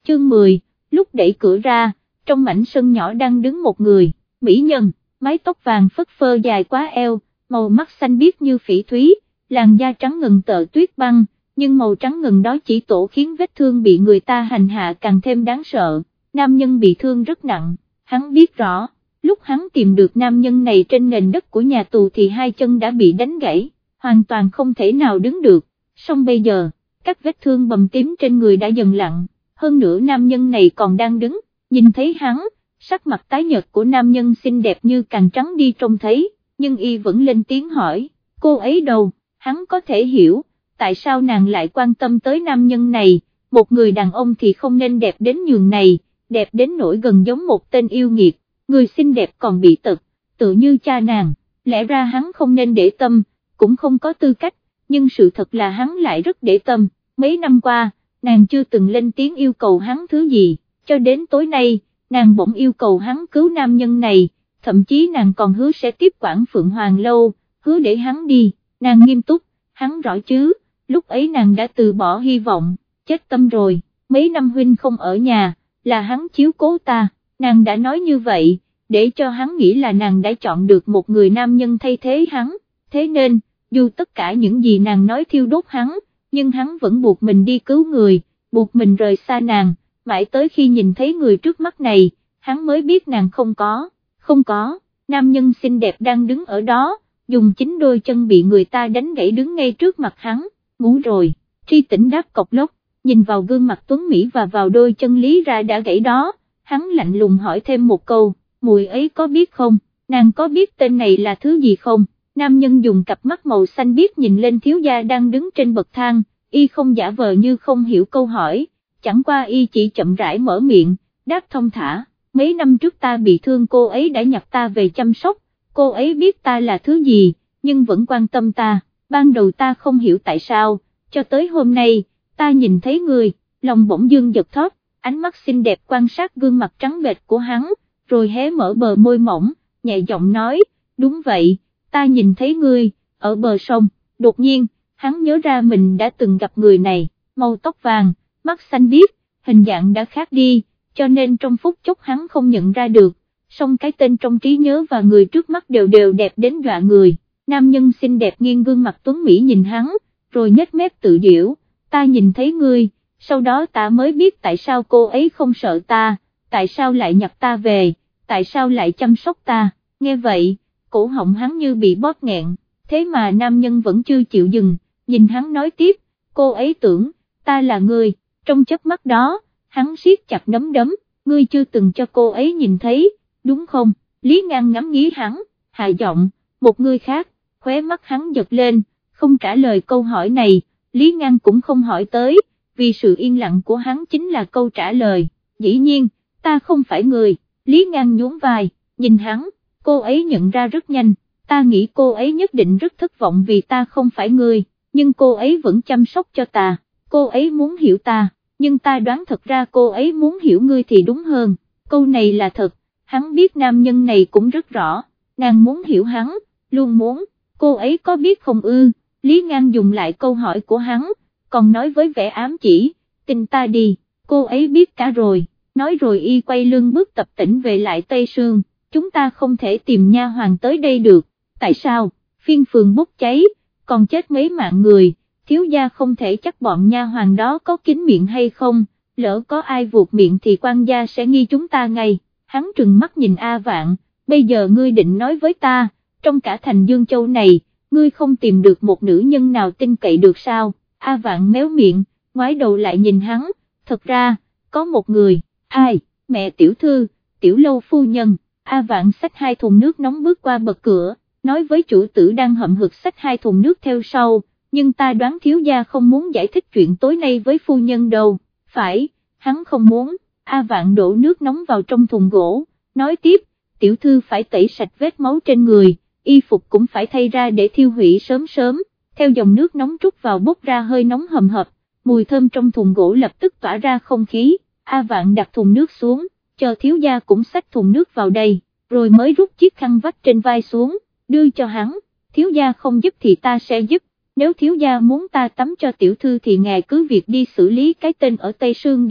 chương 10, lúc đẩy cửa ra, trong mảnh sân nhỏ đang đứng một người, mỹ nhân, mái tóc vàng phất phơ dài quá eo, màu mắt xanh biếc như phỉ thúy, làn da trắng ngần tợ tuyết băng, nhưng màu trắng ngần đó chỉ tổ khiến vết thương bị người ta hành hạ càng thêm đáng sợ. Nam nhân bị thương rất nặng, hắn biết rõ, lúc hắn tìm được nam nhân này trên nền đất của nhà tù thì hai chân đã bị đánh gãy, hoàn toàn không thể nào đứng được, song bây giờ, các vết thương bầm tím trên người đã dần lặng, hơn nữa nam nhân này còn đang đứng, nhìn thấy hắn, sắc mặt tái nhợt của nam nhân xinh đẹp như càng trắng đi trông thấy, nhưng y vẫn lên tiếng hỏi, cô ấy đâu, hắn có thể hiểu, tại sao nàng lại quan tâm tới nam nhân này, một người đàn ông thì không nên đẹp đến nhường này, đẹp đến nỗi gần giống một tên yêu nghiệt, người xinh đẹp còn bị tật, tự như cha nàng, lẽ ra hắn không nên để tâm, cũng không có tư cách, nhưng sự thật là hắn lại rất để tâm, mấy năm qua, nàng chưa từng lên tiếng yêu cầu hắn thứ gì, cho đến tối nay, nàng bỗng yêu cầu hắn cứu nam nhân này, thậm chí nàng còn hứa sẽ tiếp quản Phượng Hoàng Lâu, hứa để hắn đi, nàng nghiêm túc, hắn rõ chứ, lúc ấy nàng đã từ bỏ hy vọng, chết tâm rồi, mấy năm huynh không ở nhà, là hắn chiếu cố ta, nàng đã nói như vậy, để cho hắn nghĩ là nàng đã chọn được một người nam nhân thay thế hắn, thế nên, dù tất cả những gì nàng nói thiêu đốt hắn, nhưng hắn vẫn buộc mình đi cứu người, buộc mình rời xa nàng, mãi tới khi nhìn thấy người trước mắt này, hắn mới biết nàng không có, nam nhân xinh đẹp đang đứng ở đó, dùng chính đôi chân bị người ta đánh gãy đứng ngay trước mặt hắn, ngủ rồi, Tri Tĩnh đáp cộc lốc, nhìn vào gương mặt tuấn Mỹ và vào đôi chân lý ra đã gãy đó, hắn lạnh lùng hỏi thêm một câu, mùi ấy có biết không, nàng có biết tên này là thứ gì không? Nam nhân dùng cặp mắt màu xanh biếc nhìn lên thiếu gia đang đứng trên bậc thang, y không giả vờ như không hiểu câu hỏi, chẳng qua y chỉ chậm rãi mở miệng, đáp thông thả, mấy năm trước ta bị thương cô ấy đã nhặt ta về chăm sóc, cô ấy biết ta là thứ gì, nhưng vẫn quan tâm ta, ban đầu ta không hiểu tại sao, cho tới hôm nay, ta nhìn thấy người, lòng bỗng dưng giật thót, ánh mắt xinh đẹp quan sát gương mặt trắng bệch của hắn, rồi hé mở bờ môi mỏng, nhẹ giọng nói, đúng vậy, ta nhìn thấy ngươi, ở bờ sông, đột nhiên, hắn nhớ ra mình đã từng gặp người này, màu tóc vàng, mắt xanh biếc, hình dạng đã khác đi, cho nên trong phút chốc hắn không nhận ra được, song cái tên trong trí nhớ và người trước mắt đều đẹp đến dọa người, nam nhân xinh đẹp nghiêng gương mặt tuấn Mỹ nhìn hắn, rồi nhếch mép tự giễu, ta nhìn thấy ngươi, sau đó ta mới biết tại sao cô ấy không sợ ta, tại sao lại nhặt ta về, tại sao lại chăm sóc ta, nghe vậy, cổ họng hắn như bị bóp nghẹn, thế mà nam nhân vẫn chưa chịu dừng, nhìn hắn nói tiếp, cô ấy tưởng, ta là người, trong chớp mắt đó, hắn siết chặt nắm đấm, ngươi chưa từng cho cô ấy nhìn thấy, đúng không, Lý Ngang ngắm nghía hắn, hạ giọng, một người khác, khóe mắt hắn giật lên, không trả lời câu hỏi này, Lý Ngang cũng không hỏi tới, vì sự yên lặng của hắn chính là câu trả lời, dĩ nhiên, ta không phải người, Lý Ngang nhún vai, nhìn hắn, cô ấy nhận ra rất nhanh, ta nghĩ cô ấy nhất định rất thất vọng vì ta không phải người, nhưng cô ấy vẫn chăm sóc cho ta, cô ấy muốn hiểu ta, nhưng ta đoán thật ra cô ấy muốn hiểu ngươi thì đúng hơn, câu này là thật, hắn biết nam nhân này cũng rất rõ, nàng muốn hiểu hắn, luôn muốn, cô ấy có biết không ư, Lý Ngang dùng lại câu hỏi của hắn, còn nói với vẻ ám chỉ, tin ta đi, cô ấy biết cả rồi, nói rồi y quay lưng bước tập tễnh về lại Tây Sương, chúng ta không thể tìm nha hoàn tới đây được, tại sao, phiên phường bốc cháy, còn chết mấy mạng người, thiếu gia không thể chắc bọn nha hoàn đó có kín miệng hay không, lỡ có ai vuột miệng thì quan gia sẽ nghi chúng ta ngay, hắn trừng mắt nhìn A Vạn, bây giờ ngươi định nói với ta, trong cả thành Dương Châu này, ngươi không tìm được một nữ nhân nào tin cậy được sao, A Vạn méo miệng, ngoái đầu lại nhìn hắn, thật ra, có một người, ai, mẹ tiểu thư, Tiểu Lâu phu nhân, A Vạn xách 2 thùng nước nóng bước qua bậc cửa, nói với chủ tử đang hậm hực xách 2 thùng nước theo sau, nhưng ta đoán thiếu gia không muốn giải thích chuyện tối nay với phu nhân đâu, phải, hắn không muốn, A Vạn đổ nước nóng vào trong thùng gỗ, nói tiếp, tiểu thư phải tẩy sạch vết máu trên người, y phục cũng phải thay ra để thiêu hủy sớm sớm, theo dòng nước nóng trút vào bốc ra hơi nóng hầm hập, mùi thơm trong thùng gỗ lập tức tỏa ra không khí, A Vạn đặt thùng nước xuống, chờ thiếu gia cũng xách thùng nước vào đây, rồi mới rút chiếc khăn vắt trên vai xuống, đưa cho hắn, thiếu gia không giúp thì ta sẽ giúp, nếu thiếu gia muốn ta tắm cho tiểu thư thì ngài cứ việc đi xử lý cái tên ở Tây Sương đi,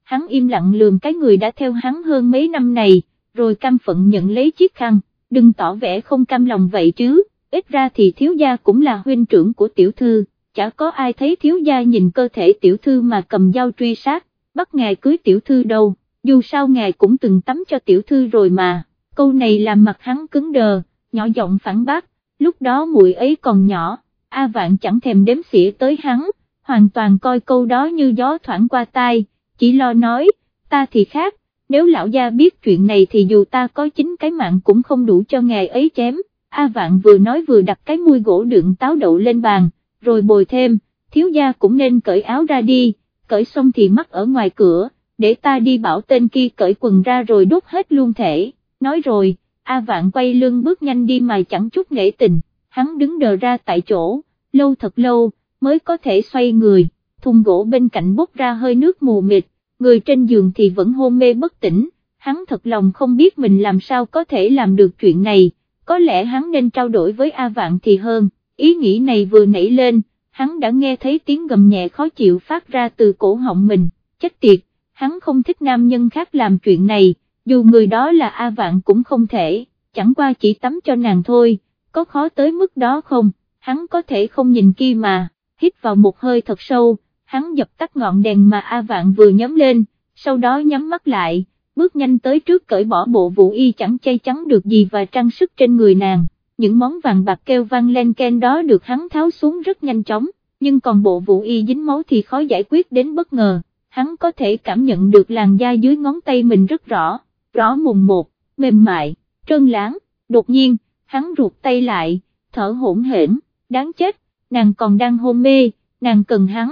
hắn im lặng lườm cái người đã theo hắn hơn mấy năm này, rồi cam phận nhận lấy chiếc khăn, đừng tỏ vẻ không cam lòng vậy chứ, ít ra thì thiếu gia cũng là huynh trưởng của tiểu thư, chả có ai thấy thiếu gia nhìn cơ thể tiểu thư mà cầm dao truy sát, bắt ngài cưới tiểu thư đâu, dù sao ngài cũng từng tắm cho tiểu thư rồi mà, câu này làm mặt hắn cứng đờ, nhỏ giọng phản bác, lúc đó muội ấy còn nhỏ, A Vạn chẳng thèm đếm xỉa tới hắn, hoàn toàn coi câu đó như gió thoảng qua tai, chỉ lo nói, ta thì khác, nếu lão gia biết chuyện này thì dù ta có 9 cái mạng cũng không đủ cho ngài ấy chém. A Vạn vừa nói vừa đặt cái muôi gỗ đựng táo đậu lên bàn, rồi bồi thêm, thiếu gia cũng nên cởi áo ra đi, cởi xong thì mắc ở ngoài cửa, để ta đi bảo tên kia cởi quần ra rồi đốt hết luôn thể. Nói rồi, A Vạn quay lưng bước nhanh đi mà chẳng chút nể tình, hắn đứng đờ ra tại chỗ, lâu thật lâu, mới có thể xoay người, thùng gỗ bên cạnh bốc ra hơi nước mù mịt, người trên giường thì vẫn hôn mê bất tỉnh, hắn thật lòng không biết mình làm sao có thể làm được chuyện này, có lẽ hắn nên trao đổi với A Vạn thì hơn, ý nghĩ này vừa nảy lên, hắn đã nghe thấy tiếng gầm nhẹ khó chịu phát ra từ cổ họng mình, chết tiệt, hắn không thích nam nhân khác làm chuyện này, dù người đó là A Vạn cũng không thể, chẳng qua chỉ tắm cho nàng thôi, có khó tới mức đó không, hắn có thể không nhìn kia mà, hít vào một hơi thật sâu, hắn dập tắt ngọn đèn mà A Vạn vừa nhóm lên, sau đó nhắm mắt lại, bước nhanh tới trước cởi bỏ bộ vũ y chẳng che chắn được gì và trang sức trên người nàng, những món vàng bạc kêu vang len ken đó được hắn tháo xuống rất nhanh chóng, nhưng còn bộ vũ y dính máu thì khó giải quyết đến bất ngờ, hắn có thể cảm nhận được làn da dưới ngón tay mình rất rõ mồn một, mềm mại, trơn láng, đột nhiên, hắn ruột tay lại, thở hổn hển, đáng chết, nàng còn đang hôn mê, nàng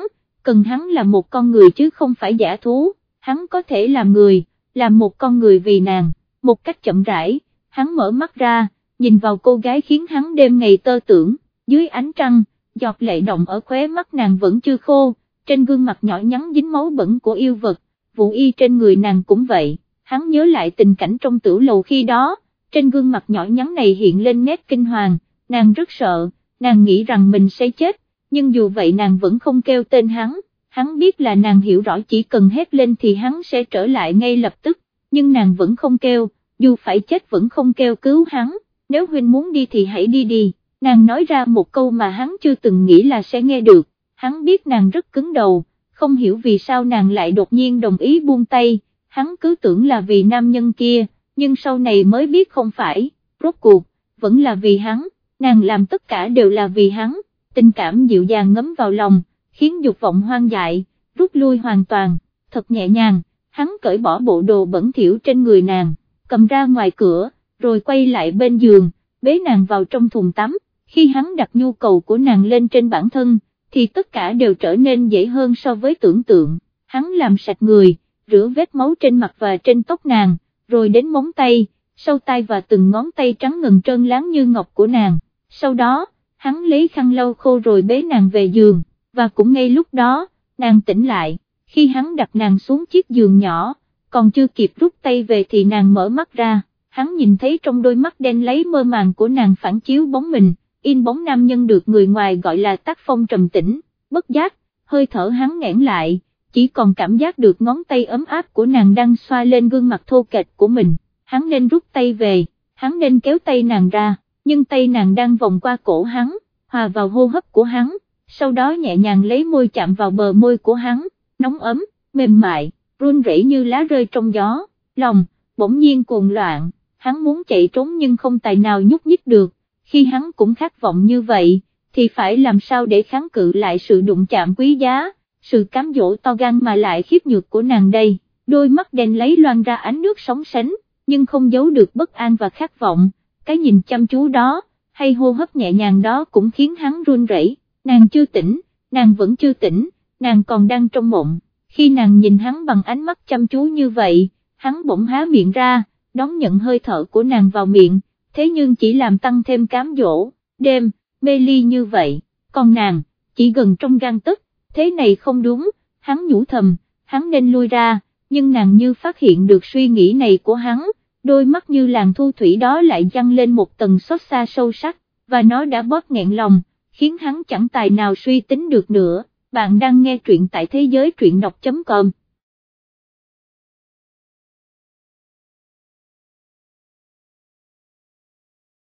cần hắn là một con người chứ không phải giả thú, hắn có thể làm người, làm một con người vì nàng, một cách chậm rãi, hắn mở mắt ra, nhìn vào cô gái khiến hắn đêm ngày tơ tưởng, dưới ánh trăng, giọt lệ động ở khóe mắt nàng vẫn chưa khô, trên gương mặt nhỏ nhắn dính máu bẩn của yêu vật, vũ y trên người nàng cũng vậy, hắn nhớ lại tình cảnh trong tử lầu khi đó, trên gương mặt nhỏ nhắn này hiện lên nét kinh hoàng, nàng rất sợ, nàng nghĩ rằng mình sẽ chết, nhưng dù vậy nàng vẫn không kêu tên hắn biết là nàng hiểu rõ chỉ cần hét lên thì hắn sẽ trở lại ngay lập tức, nhưng nàng vẫn không kêu, dù phải chết vẫn không kêu cứu hắn, nếu huynh muốn đi thì hãy đi đi, nàng nói ra một câu mà hắn chưa từng nghĩ là sẽ nghe được, hắn biết nàng rất cứng đầu, không hiểu vì sao nàng lại đột nhiên đồng ý buông tay, hắn cứ tưởng là vì nam nhân kia, nhưng sau này mới biết không phải, rốt cuộc, vẫn là vì hắn, nàng làm tất cả đều là vì hắn, tình cảm dịu dàng ngấm vào lòng, khiến dục vọng hoang dại, rút lui hoàn toàn, thật nhẹ nhàng, hắn cởi bỏ bộ đồ bẩn thỉu trên người nàng, cầm ra ngoài cửa, rồi quay lại bên giường, bế nàng vào trong thùng tắm, khi hắn đặt nhu cầu của nàng lên trên bản thân, thì tất cả đều trở nên dễ hơn so với tưởng tượng, hắn làm sạch người, rửa vết máu trên mặt và trên tóc nàng, rồi đến móng tay, sau tay và từng ngón tay trắng ngần trơn láng như ngọc của nàng, sau đó, hắn lấy khăn lau khô rồi bế nàng về giường, và cũng ngay lúc đó, nàng tỉnh lại, khi hắn đặt nàng xuống chiếc giường nhỏ, còn chưa kịp rút tay về thì nàng mở mắt ra, hắn nhìn thấy trong đôi mắt đen lấy mơ màng của nàng phản chiếu bóng mình, in bóng nam nhân được người ngoài gọi là tác phong trầm tĩnh, bất giác, hơi thở hắn nghẽn lại, chỉ còn cảm giác được ngón tay ấm áp của nàng đang xoa lên gương mặt thô kệch của mình, hắn nên rút tay về, hắn nên kéo tay nàng ra, nhưng tay nàng đang vòng qua cổ hắn, hòa vào hô hấp của hắn, sau đó nhẹ nhàng lấy môi chạm vào bờ môi của hắn, nóng ấm, mềm mại, run rẩy như lá rơi trong gió, lòng, bỗng nhiên cuồng loạn, hắn muốn chạy trốn nhưng không tài nào nhúc nhích được, khi hắn cũng khát vọng như vậy, thì phải làm sao để kháng cự lại sự đụng chạm quý giá, sự cám dỗ to gan mà lại khiếp nhược của nàng đây, đôi mắt đen lấy loan ra ánh nước sóng sánh, nhưng không giấu được bất an và khát vọng, cái nhìn chăm chú đó, hay hô hấp nhẹ nhàng đó cũng khiến hắn run rẩy. Nàng chưa tỉnh, nàng vẫn chưa tỉnh, nàng còn đang trong mộng, khi nàng nhìn hắn bằng ánh mắt chăm chú như vậy, hắn bỗng há miệng ra, đón nhận hơi thở của nàng vào miệng, thế nhưng chỉ làm tăng thêm cám dỗ, đêm, mê ly như vậy, còn nàng, chỉ gần trong gang tấc, thế này không đúng, hắn nhủ thầm, hắn nên lui ra, nhưng nàng như phát hiện được suy nghĩ này của hắn, đôi mắt như làn thu thủy đó lại dâng lên một tầng xót xa sâu sắc, và nó đã bóp nghẹn lòng, khiến hắn chẳng tài nào suy tính được nữa. Bạn đang nghe truyện tại thế giới truyện đọc.com